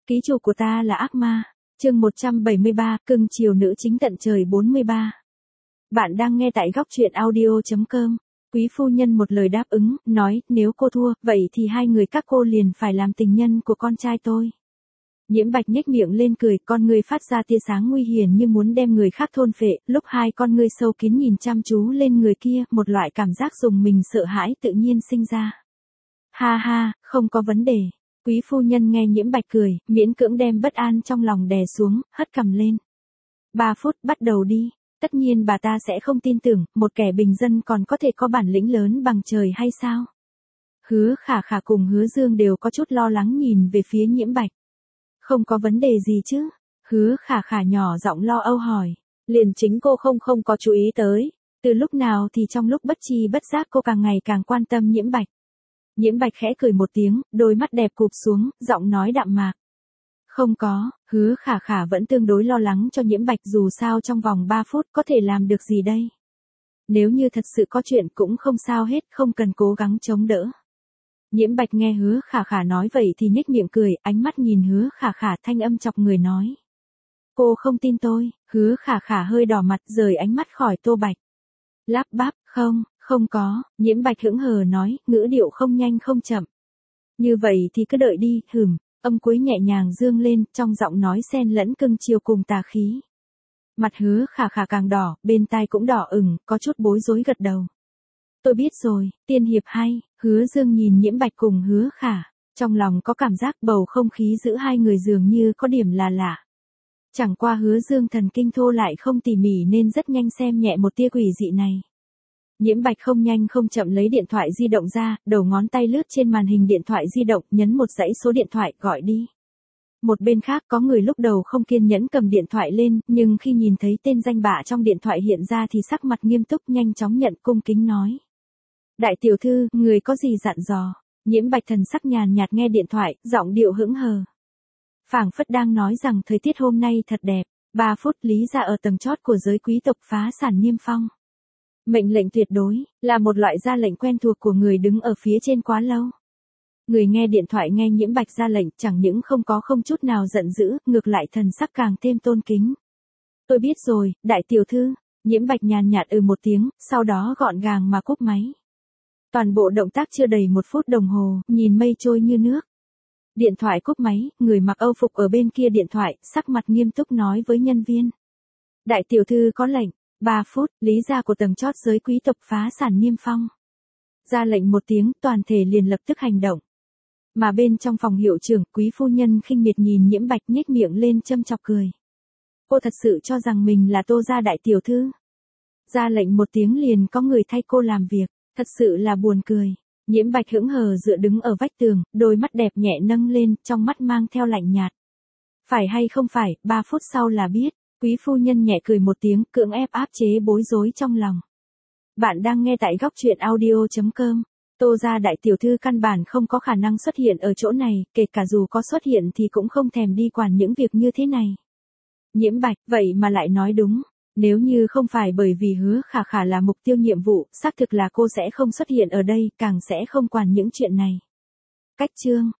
Ký chủ của ta là ác ma. Chương 173, cưng chiều nữ chính tận trời 43. Bạn đang nghe tại góc truyện audio.com. Quý phu nhân một lời đáp ứng, nói, nếu cô thua, vậy thì hai người các cô liền phải làm tình nhân của con trai tôi. Nhiễm Bạch nhếch miệng lên cười, con ngươi phát ra tia sáng nguy hiểm như muốn đem người khác thôn phệ, lúc hai con ngươi sâu kín nhìn chăm chú lên người kia, một loại cảm giác rùng mình sợ hãi tự nhiên sinh ra. Ha ha, không có vấn đề. Quý phu nhân nghe Nhiễm Bạch cười, miễn cưỡng đem bất an trong lòng đè xuống, hất cằm lên. 3 phút, bắt đầu đi. Tất nhiên bà ta sẽ không tin tưởng, một kẻ bình dân còn có thể có bản lĩnh lớn bằng trời hay sao? Hứa Khả Khả cùng Hứa Dương đều có chút lo lắng nhìn về phía Nhiễm Bạch. Không có vấn đề gì chứ? Hứa Khả Khả nhỏ giọng lo âu hỏi. Liền chính cô không có chú ý tới. Từ lúc nào thì trong lúc bất tri bất giác cô càng ngày càng quan tâm Nhiễm Bạch. Nhiễm Bạch khẽ cười một tiếng, đôi mắt đẹp cụp xuống, giọng nói đạm mạc. Không có, Hứa Khả Khả vẫn tương đối lo lắng cho Nhiễm Bạch, dù sao trong vòng 3 phút có thể làm được gì đây. Nếu như thật sự có chuyện cũng không sao hết, không cần cố gắng chống đỡ. Nhiễm Bạch nghe Hứa Khả Khả nói vậy thì nhếch miệng cười, ánh mắt nhìn Hứa Khả Khả, thanh âm chọc người nói. Cô không tin tôi. Hứa Khả Khả hơi đỏ mặt, rời ánh mắt khỏi Tô Bạch. Lắp bắp, không có. Nhiễm Bạch hững hờ nói, ngữ điệu không nhanh không chậm. Như vậy thì cứ đợi đi, âm cuối nhẹ nhàng dương lên, trong giọng nói xen lẫn cưng chiều cùng tà khí. Mặt Hứa Khả Khả càng đỏ, bên tai cũng đỏ ửng, có chút bối rối gật đầu. Tôi biết rồi, tiên hiệp hay. Hứa Dương nhìn Nhiễm Bạch cùng Hứa Khả, trong lòng có cảm giác bầu không khí giữa hai người dường như có điểm là lạ. Chẳng qua Hứa Dương thần kinh thô lại không tỉ mỉ nên rất nhanh xem nhẹ một tia quỷ dị này. Nhiễm Bạch không nhanh không chậm lấy điện thoại di động ra, đầu ngón tay lướt trên màn hình điện thoại di động, nhấn một dãy số điện thoại, gọi đi. Một bên khác có người lúc đầu không kiên nhẫn cầm điện thoại lên, nhưng khi nhìn thấy tên danh bạ trong điện thoại hiện ra thì sắc mặt nghiêm túc, nhanh chóng nhận, cung kính nói. Đại tiểu thư, người có gì dặn dò? Nhiễm Bạch thần sắc nhàn nhạt nghe điện thoại, giọng điệu hững hờ. Phảng phất đang nói rằng thời tiết hôm nay thật đẹp. 3 phút, Lý gia ở tầng chót của giới quý tộc phá sản niêm phong. Mệnh lệnh tuyệt đối, là một loại ra lệnh quen thuộc của người đứng ở phía trên quá lâu. Người nghe điện thoại nghe Nhiễm Bạch ra lệnh, chẳng những không chút nào giận dữ, ngược lại thần sắc càng thêm tôn kính. Tôi biết rồi, đại tiểu thư. Nhiễm Bạch nhàn nhạt một tiếng, sau đó gọn gàng mà cúp máy. Toàn bộ động tác chưa đầy 1 phút đồng hồ, nhìn mây trôi như nước. Điện thoại cúp máy, người mặc âu phục ở bên kia điện thoại, sắc mặt nghiêm túc nói với nhân viên. Đại tiểu thư có lệnh. 3 phút, Lý gia của tầng chót giới quý tộc phá sản niêm phong. Ra lệnh một tiếng, toàn thể liền lập tức hành động. Mà bên trong phòng hiệu trưởng, quý phu nhân khinh miệt nhìn Nhiễm Bạch nhếch miệng lên châm chọc cười. Cô thật sự cho rằng mình là Tô gia đại tiểu thư. Ra lệnh một tiếng liền có người thay cô làm việc, thật sự là buồn cười. Nhiễm Bạch hững hờ dựa đứng ở vách tường, đôi mắt đẹp nhẹ nâng lên, trong mắt mang theo lạnh nhạt. Phải hay không phải, 3 phút sau là biết. Quý phu nhân nhẹ cười một tiếng, cưỡng ép áp chế bối rối trong lòng. Bạn đang nghe tại góc truyện audio.com. Tô gia đại tiểu thư căn bản không có khả năng xuất hiện ở chỗ này, kể cả dù có xuất hiện thì cũng không thèm đi quản những việc như thế này. Nhiễm Bạch, vậy mà lại nói đúng. Nếu như không phải bởi vì Hứa Khả Khả là mục tiêu nhiệm vụ, xác thực là cô sẽ không xuất hiện ở đây, càng sẽ không quản những chuyện này. Cách chương.